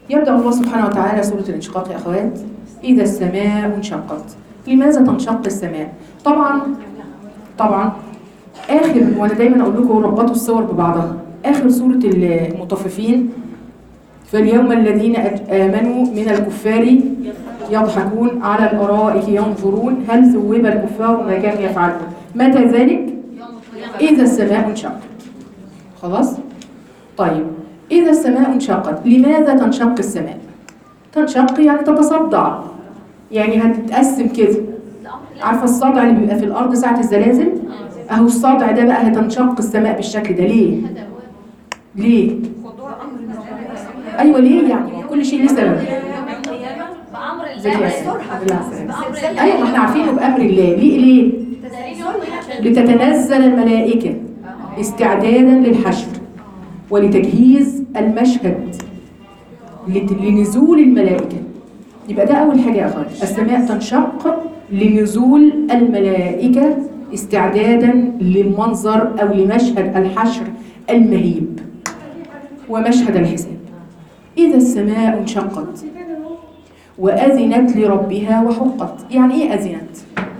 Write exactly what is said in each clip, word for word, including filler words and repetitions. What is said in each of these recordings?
يبدأ الله سبحانه وتعالى سورة الانشقاق يا أخوات: إذا السماء انشقت. لماذا تنشق السماء؟ طبعا طبعا آخر، وأنا دايما أقول لكم ربطوا الصور ببعضها، آخر سورة المطففين: فاليوم الذين آمنوا من الكفار يضحكون على الأرائك ينظرون هل ثوب الكفار ما كانوا يفعلون. متى ذلك؟ إذا السماء انشقت. خلاص؟ طيب، إذا السماء انشقت. لماذا تنشق السماء؟ تنشق يعني تتصدع، يعني هتتقسم كده. عارفة الصدع اللي بيبقى في الأرض ساعة الزلازل؟ أهو الصدع ده بقى هتنشق السماء بالشكل ده. ليه؟ ليه؟ أيوة ليه يعني؟ كل شيء ليه سبب. بأمر الله. أيوة ما احنا عارفينه بأمر الله. ليه ليه؟ لتتنزل الملائكة استعدادا للحشر ولتجهيز المشهد لنزول الملائكة. يبقى ده أول حاجة يا أخوات، السماء تنشق لنزول الملائكة استعدادا للمنظر أو لمشهد الحشر المهيب ومشهد الحساب. إذا السماء انشقت وأذنت لربها وحقت. يعني إيه أذنت؟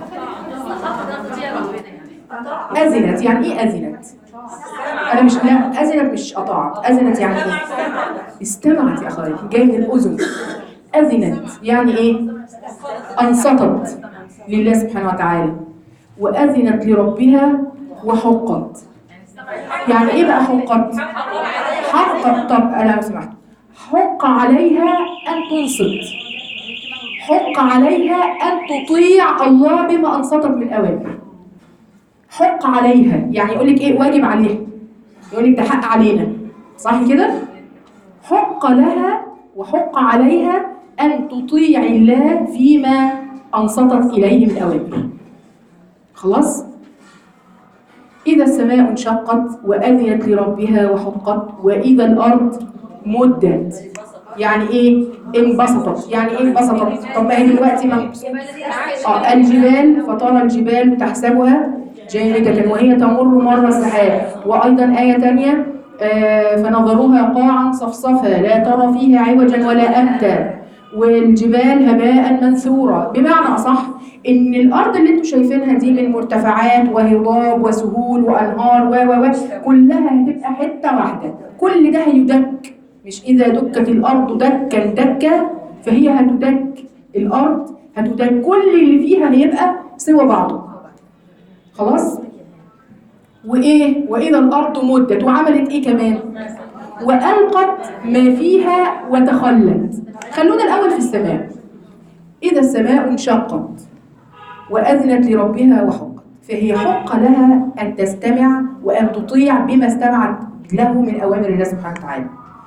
أذنت يعني إيه أذنت؟ أنا مش لا أذنت مش قطعت، أذنت يعني إيه؟ استمعت يا أخواتي، جاي من الأذن. أذنت يعني إيه؟ أنصتت لله سبحانه وتعالى. وأذنت لربها وحقت. يعني إيه بقى حقت؟ حقت. طب أنا لو سمحت، حق عليها أن تنصت، حق عليها أن تطيع الله بما أنصتت من أوامر. حق عليها يعني يقول لك إيه؟ واجب عليها، يقول لك ده حق علينا، صح كده؟ حق لها وحق عليها أن تطيع الله فيما أنصتت إليه من أوامر. خلاص؟ إذا السماء انشقت وأذنت لربها وحقت وإذا الأرض مدت. يعني إيه؟ انبسطت. يعني إيه انبسطت؟ طب ما هي دلوقتي ما آه الجبال فترى الجبال تحسبها جامدة وهي تمر مر السحاب. وأيضا آية تانية: آه فنظروها قاعا صفصفا لا ترى فيها عوجا ولا أمتا والجبال هباء منثورا. بمعنى أصح إن الأرض اللي انتوا شايفينها دي من مرتفعات وهضاب وسهول وأنهار و و و كلها هتبقى حتة واحدة. كل ده هيدك، مش إذا دكت الأرض دكا دكا فهي هتدك. الأرض هتدك، كل اللي فيها هيبقى سوى بعضه. خلاص؟ وإيه؟ وإذا الأرض مدت. وعملت إيه كمان؟ وألقت ما فيها وتخلت. خلونا الأول في السماء. إذا السماء انشقت وأذنت لربها وحقت، فهي حق لها أن تستمع وأن تطيع بما استمعت له من أوامر الله سبحانه وتعالى.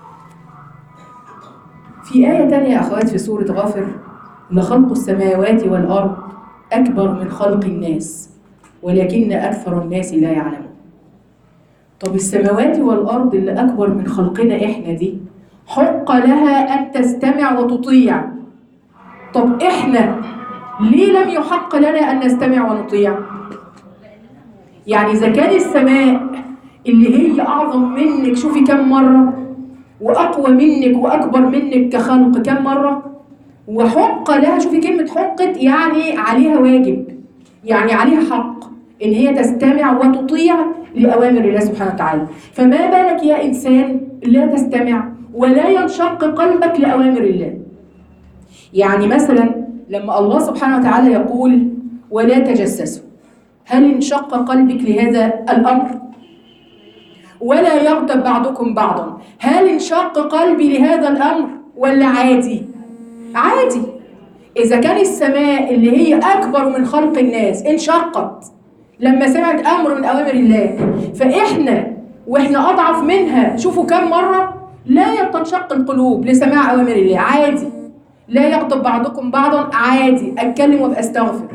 في آية تانية يا أخوات في سورة غافر: لخلق السماوات والأرض أكبر من خلق الناس ولكن أكثر الناس لا يعلمون. طب السماوات والأرض اللي أكبر من خلقنا إحنا دي حق لها أن تستمع وتطيع. طب إحنا ليه لم يحق لنا أن نستمع ونطيع؟ يعني إذا كان السماء اللي هي أعظم منك شوفي كم مرة، وأقوى منك وأكبر منك كخلق كم مرة، وحق لها، شوفي كلمة حقت يعني عليها واجب، يعني عليها حق إن هي تستمع وتطيع لأوامر الله سبحانه وتعالى. فما بالك يا إنسان لا تستمع ولا ينشق قلبك لأوامر الله؟ يعني مثلا لما الله سبحانه وتعالى يقول ولا تجسسوا، هل انشق قلبك لهذا الأمر؟ ولا يغتب بعضكم بعضا، هل انشق قلبي لهذا الأمر ولا عادي؟ عادي. إذا كان السماء اللي هي أكبر من خلق الناس انشقت لما سمعت أمر من أوامر الله، فإحنا وإحنا أضعف منها شوفوا كم مرة لا تنشق القلوب لسماع أوامر الله. عادي. لا يغضب بعضكم بعضا، عادي. أتكلم وأبقى أستغفر.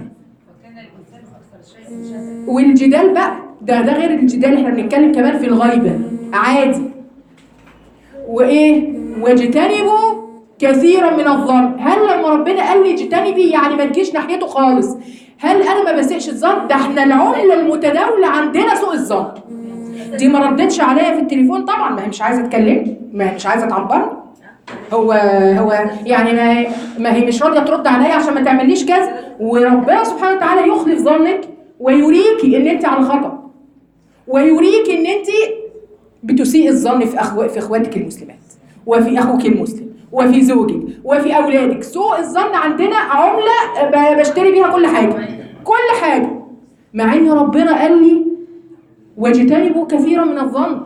والجدال بقى ده ده غير الجدال، احنا بنتكلم كمان في الغيبة، عادي. وإيه؟ واجتنبوا كثيرا من الظن. هل لما ربنا قال لي اجتنبي يعني ما تجيش ناحيته خالص، هل أنا ما بسيئش الظن؟ ده احنا العملة المتداولة عندنا سوء الظن. دي ما ردتش عليا في التليفون طبعا، ما هي مش عايزة تكلمني، ما هي مش عايزة تعبرني. هو هو يعني ما, ما هي مش راضيه ترد عليا عشان ما تعمليش كذا، وربنا سبحانه وتعالى يخلف ظنك ويريكي ان انت على خطأ، ويريكي ان انت بتسيء الظن في أخو... في اخواتك المسلمات، وفي اخوك المسلم، وفي زوجك، وفي اولادك. سوء الظن عندنا عمله ب... بشتري بيها كل حاجه، كل حاجه، مع ان ربنا قال لي واجتنبوا كثيرا من الظن.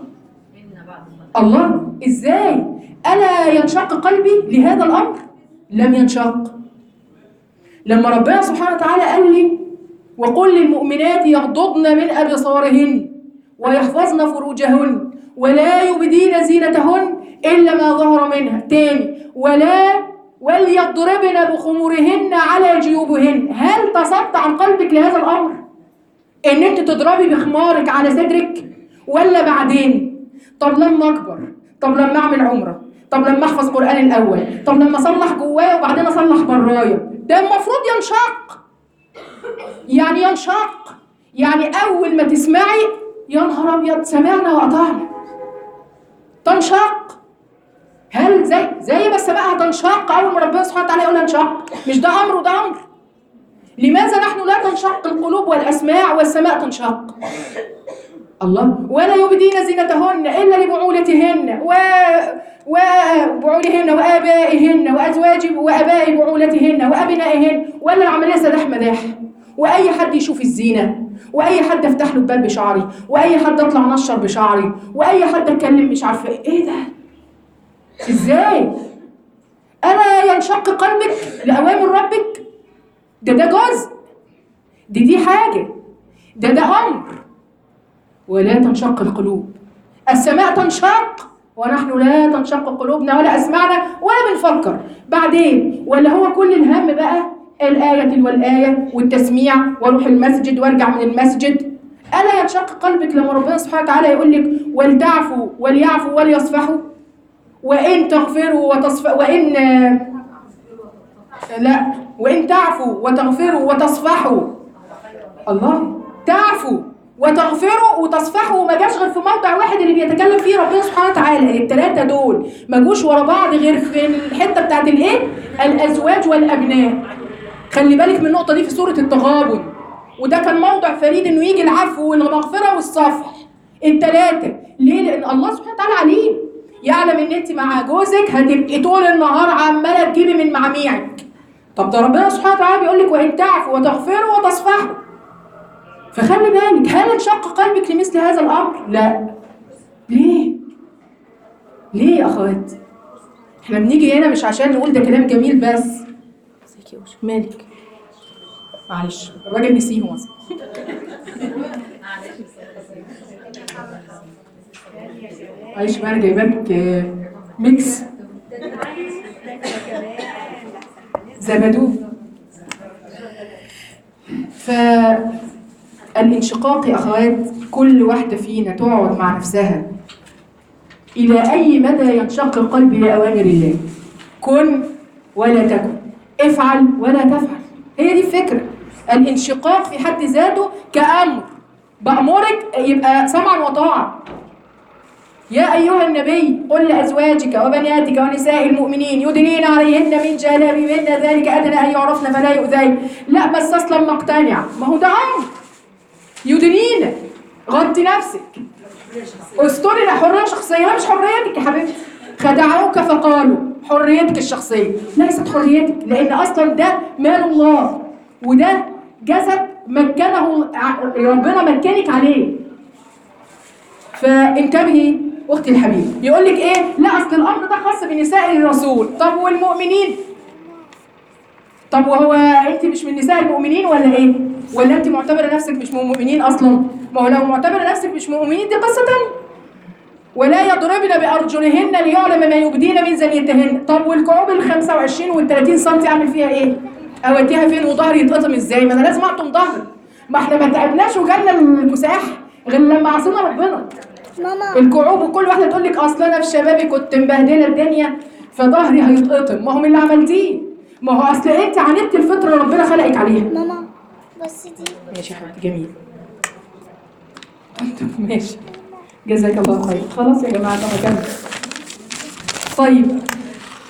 الله، ازاي؟ الا ينشق قلبي لهذا الامر؟ لم ينشق. لما ربنا سبحانه وتعالى قال لي وقل للمؤمنات يغضضن من ابصارهن ويحفظن فروجهن ولا يبدين زينتهن الا ما ظهر منها، تاني ولا وليضربن بخمورهن على جيوبهن. هل تصدت عن قلبك لهذا الامر ان انت تضربي بخمارك على صدرك؟ ولا بعدين؟ طب لما اكبر، طب لما اعمل عمره، طب لما احفظ قران الاول، طب لما اصلح جوايا وبعدين اصلح برايا. ده المفروض ينشق، يعني ينشق، يعني اول ما تسمعي يا نهار ابيض سمعنا واطعنا، تنشق. هل زي زي ما السماء هتنشق اول ما ربنا سبحانه وتعالى يقول انشق؟ مش ده امر وده امر؟ لماذا نحن لا تنشق القلوب والاسماع والسماء تنشق؟ الله، ولا يبدين زينتهن الا لبعولتهن و وبعولهن وابائهن وازواج واباء بعولتهن وابنائهن. ولا العمليه سداح مداح، واي حد يشوف الزينه، واي حد افتح له الباب بشعري، واي حد اطلع نشر بشعري، واي حد اتكلم مش عارفه ايه. ايه ده؟ ازاي؟ الا ينشق قلبك لاوامر ربك؟ ده ده جزء، دي دي حاجه، ده ده امر. ولا تنشق القلوب، السماء تنشق ونحن لا تنشق قلوبنا ولا اسمعنا ولا بنفكر. بعدين ولا هو كل الهم بقى الآية والآية والتسميع واروح المسجد وارجع من المسجد؟ ألا ينشق قلبك لما ربنا سبحانه وتعالى يقول لك ولتعفوا وليعفوا وليصفحوا وإن تغفروا وتصفحوا وإن لا وإن تعفوا وتغفروا وتصفحوا. الله، تعفوا وتغفروا وتصفحوا، وما جاش غير في موضع واحد اللي بيتكلم فيه ربنا سبحانه وتعالى. الثلاثه دول ما جوش ورا بعض غير في الحته بتاعت الايه؟ الازواج والابناء. خلي بالك من النقطه دي في سوره التغابن، وده كان موضع فريد انه يجي العفو والمغفره والصفح الثلاثه. ليه؟ لان الله سبحانه وتعالى عليم، يعلم ان انت مع جوزك هتبقي طول النهار عماله تجيبي من معاميعك. طب ده ربنا سبحانه وتعالى بيقول لك وان تعفوا وتغفروا وتصفحوا. فخلي بالك، هل انشق قلبك لمثل هذا الامر؟ لا. ليه؟ ليه يا اخوات؟ احنا بنيجي هنا مش عشان نقول ده كلام جميل بس. مالك؟ معلش الراجل نسيه مثلا. معلش بقى انا جايبه لك ميكس زبدوه. ف الانشقاق يا أخوات كل واحدة فينا تقعد مع نفسها إلى أي مدى ينشق قلبي لأوامر الله. كن ولا تكن، افعل ولا تفعل. هي دي الفكرة. الانشقاق في حد ذاته كأمر، بأمرك يبقى سمعا وطاعة. يا أيها النبي قل لأزواجك وبناتك ونساء المؤمنين يدنين عليهن من جلابيبهن ذلك أدنى أن يعرفن فلا يؤذين. لا بس أصلا مقتنع، ما هو ده أمر. يدنين، غطي نفسك، استري. حريه شخصيه، مش حريتك يا حبيبتي. خدعوك فقالوا حريتك الشخصيه، ليست حريتك، لان اصلا ده مال الله، وده جسد مكنه ربنا مكنك عليه. فانتبهي اختي الحبيبه. يقول لك ايه؟ لا اصل الامر ده خاص بنساء الرسول. طب والمؤمنين؟ طب وهو انت مش من نساء المؤمنين ولا ايه؟ ولا انت معتبره نفسك مش مؤمنين اصلا؟ ما هو لو معتبره نفسك مش مؤمنين دي قصه ثانيه. ولا يضربن بارجلهن ليعلم ما يبدين من زينتهن. طب والكعوب ال خمسة وعشرين وال ثلاثين سم اعمل فيها ايه؟ اوديها فين؟ وظهري يتقطم ازاي؟ ما انا لازم اقطم ظهري. ما احنا ما تعبناش وجالنا الكساح غير لما عصينا ربنا. ماما الكعوب، وكل واحده تقول لك اصل انا في شبابي كنت مبهدله الدنيا فظهري هيتقطم. ما هو من اللي عملتيه. ما هو اصل انت عاندتي الفطره ربنا خلقك عليها. ماما بس دي ماشي يا حبيبتي، جميل. ماشي، جزاك الله خير. خلاص يا جماعه انا كمل. طيب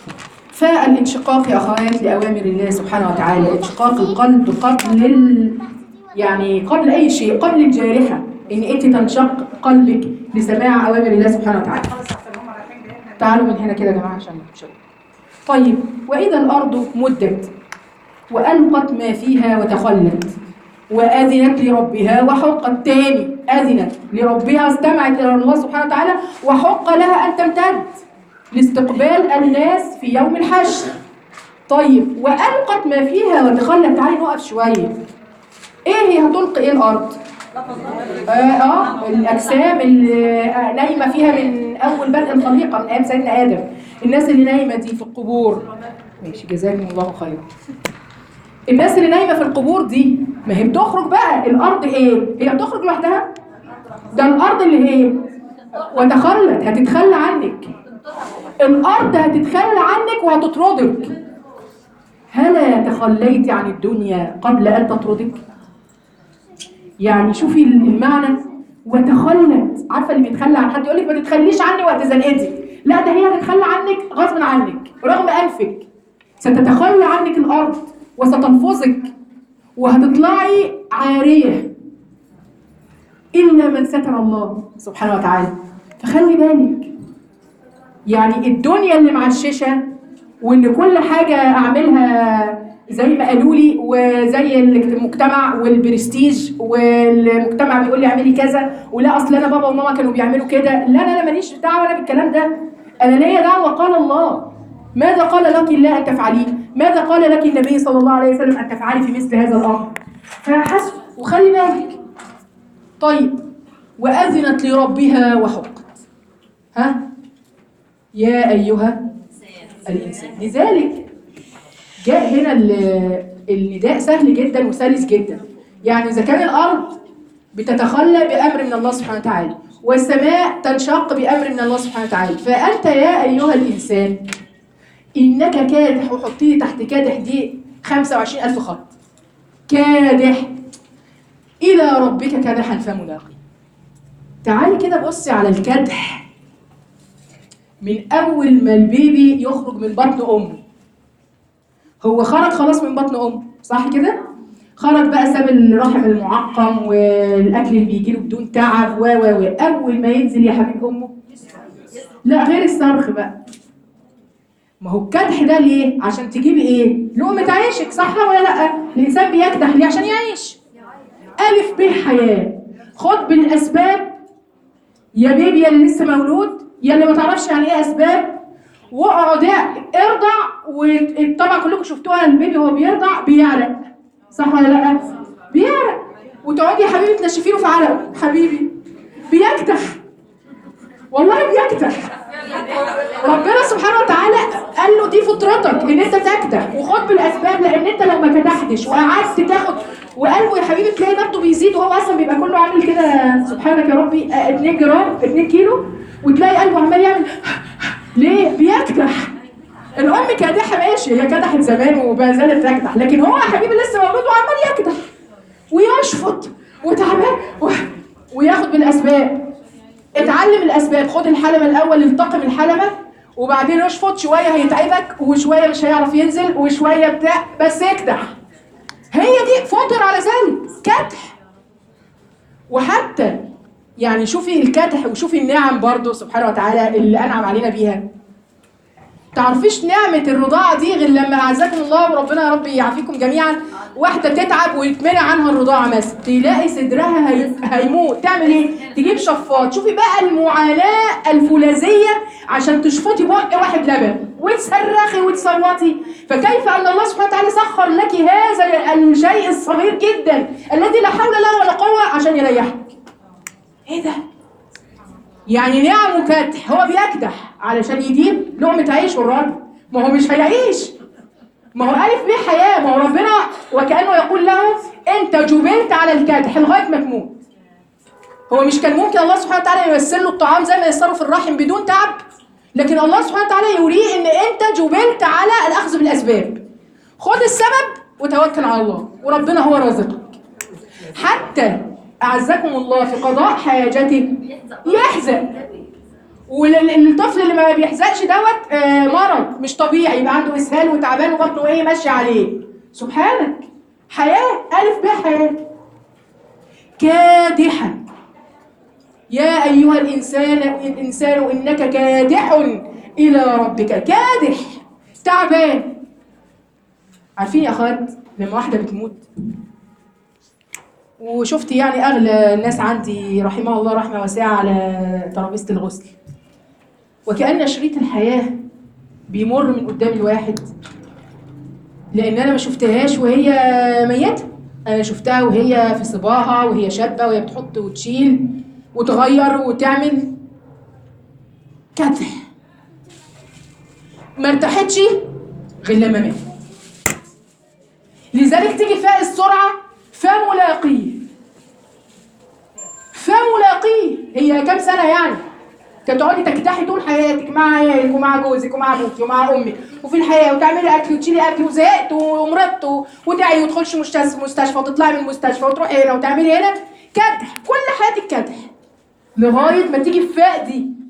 انشقاق يا أخوات لأوامر الله سبحانه وتعالى، انشقاق القلب قبل ال... يعني قبل أي شيء، قبل الجارحة، إن أنت تنشق قلبك لسماع أوامر الله سبحانه وتعالى. تعالوا من هنا كده يا جماعة عشان نشوف. طيب، وإذا الأرض مدت وألقت ما فيها وتخلت وأذنت لربها وحقت، تاني أذنت لربها، استمعت إلى الله سبحانه وتعالى، وحق لها أن تمتد لاستقبال الناس في يوم الحشر. طيب، وألقت ما فيها وتخلت. تعالي نقف شوية. إيه هي هتلقي إيه الأرض؟ آه, آه الأجسام اللي نايمة فيها من أول بدء الخليقة، من أيام سيدنا آدم. الناس اللي نايمة دي في القبور، ماشي جزاكم الله خيرا. الناس اللي نايمة في القبور دي، ما هي بتخرج بقى. الأرض إيه؟ هي بتخرج لوحدها؟ ده الأرض اللي هي وتخلت، هتتخلى عنك. الأرض هتتخلى عنك وهتطردك. هلا تخليت عن الدنيا قبل أن تطردك؟ يعني شوفي المعنى، وتخلت. عارفة اللي بيتخلى عن حد يقول لك ما تتخليش عني وقت زنقتي، لا ده هي هتتخلى عنك غصب عنك رغم أنفك. ستتخلى عنك الأرض وستنفذك وهتطلعي عارية إلا من ستر الله سبحانه وتعالى. فخلي بالك، يعني الدنيا اللي معششة، وإن كل حاجة أعملها زي ما قالوا لي، وزي المجتمع والبرستيج، والمجتمع بيقول لي اعملي كذا، ولا أصل أنا بابا وماما كانوا بيعملوا كده، لا لا لا ماليش دعوة أنا بالكلام ده. أنا ليا دعوة قال الله. ماذا قال لك الله أن تفعليه؟ ماذا قال لك النبي صلى الله عليه وسلم أن تفعلي في مثل هذا الأمر؟ فحسب وخلي بالك. طيب، وأذنت لربها وحقت. ها؟ يا أيها الإنسان. لذلك جاء هنا النداء سهل جدا وسلس جدا. يعني إذا كان الأرض بتتخلى بأمر من الله سبحانه وتعالى، والسماء تنشق بأمر من الله سبحانه وتعالى، فأنت يا أيها الإنسان إنك كادح، وحطيه تحت كادح دي خمسة وعشرين ألف خط. كادح إلى ربك كادحا فملاقيه. تعالي كده بصي على الكدح من أول ما البيبي يخرج من بطن أمه. هو خرج خلاص من بطن أمه، صح كده؟ خرج بقى، ساب الرحم المعقم والأكل اللي بيجيله بدون تعب و و و أول ما ينزل يا حبيب أمه، لا غير الصرخ بقى. ما هو الكدح ده ليه؟ عشان تجيبي ايه؟ لقمة عيشك، صح ولا لا؟ الإنسان بيكدح ليه؟ عشان يعيش. ألف ب حياة. خد بالأسباب يا بيبي يا اللي لسه مولود، يا اللي ما تعرفش يعني ايه أسباب، واقعد ارضع. وطبعا كلكم شفتوها، البيبي وهو بيرضع بيعرق، صح ولا لا؟ بيعرق، وتقعدي يا حبيبي تنشفي له في عرقه، حبيبي بيكدح، والله بيكدح. ربنا سبحانه وتعالى قال له دي فطرتك ان انت تكدح، وخد بالاسباب، لان انت لو ما كدحتش وقعدت تاخد وقلبه يا حبيبي تلاقي ضغطه بيزيد، وهو اصلا بيبقى كله عامل كده سبحانك يا ربي اتنين جرام اتنين كيلو، وتلاقي قلبه عمال يعمل ليه؟ بيكدح. الام كادحه ماشي، هي كدحت زمان وما زالت تكدح، لكن هو يا حبيبي لسه مولود وعمال يكدح ويشفط وتعبان و... وياخد بالاسباب. اتعلم الاسباب، خد الحلمه الاول، التقم الحلمه، وبعدين اشفط شويه هيتعبك، وشويه مش هيعرف ينزل، وشويه بتاع، بس يكدح. هي دي فطر على ذلك، كدح. وحتى يعني شوفي الكدح وشوفي النعم برضو سبحانه وتعالى اللي انعم علينا بيها. تعرفيش نعمة الرضاعة دي غير لما أعزكم الله وربنا يا رب يعافيكم جميعا. واحدة تتعب ويتمنع عنها الرضاعة مثلا، تلاقي صدرها هي... هيموت، تعمل ايه؟ تجيب شفاط. شوفي بقى المعاناة الفولاذية عشان تشفطي بق واحد لبن وتصرخي وتصوتي. فكيف أن الله سبحانه وتعالى سخر لك هذا الشيء الصغير جدا الذي لا حول له ولا قوة عشان يريحك. ايه ده؟ يعني نعم كدح، هو بيكدح علشان يجيب لقمة عيش والراجل، ما هو مش هيعيش، ما هو ألف بيه حياة. ما هو ربنا وكأنه يقول له أنت جبلت على الكدح لغاية ما تموت. هو مش كان ممكن الله سبحانه وتعالى يمثل له الطعام زي ما يسره في الرحم بدون تعب؟ لكن الله سبحانه وتعالى يريه إن أنت جبلت على الأخذ بالأسباب. خد السبب وتوكل على الله، وربنا هو رازقك. حتى أعزكم الله في قضاء حاجته يحزن، والطفل اللي ما بيحزقش دوت آه، مرض مش طبيعي، يبقى عنده اسهال وتعبان وبطنه ايه ماشيه عليه. سبحانك، حياه، الف ب حياه. كادحا يا ايها الانسان الانسان انك كادح الى ربك. كادح، تعبان. عارفين يا اخوات لما واحده بتموت، وشفت يعني اغلى الناس عندي رحمه الله رحمه واسعه على ترابيزه الغسل، وكأن شريط الحياه بيمر من قدام الواحد، لان انا ما شفتهاش وهي ميته، انا شفتها وهي في صباها وهي شابه وهي بتحط وتشيل وتغير وتعمل. كدح، ما ارتاحتش غير لما مات. لذلك تيجي فاء السرعه فملاقيه. فملاقيه هي كام سنه يعني؟ كانت تقعدي تكتحي طول حياتك مع عيالك ومع جوزك ومع ابوك ومع امك وفي الحياه، وتعملي اكل وتشيلي اكل، وزهقت ومرضت وتعي وتخشي مستشفى وتطلعي من المستشفى وتروحي هنا وتعملي هنا. كدح كل حياتك كدح، لغايه ما تيجي الفاء دي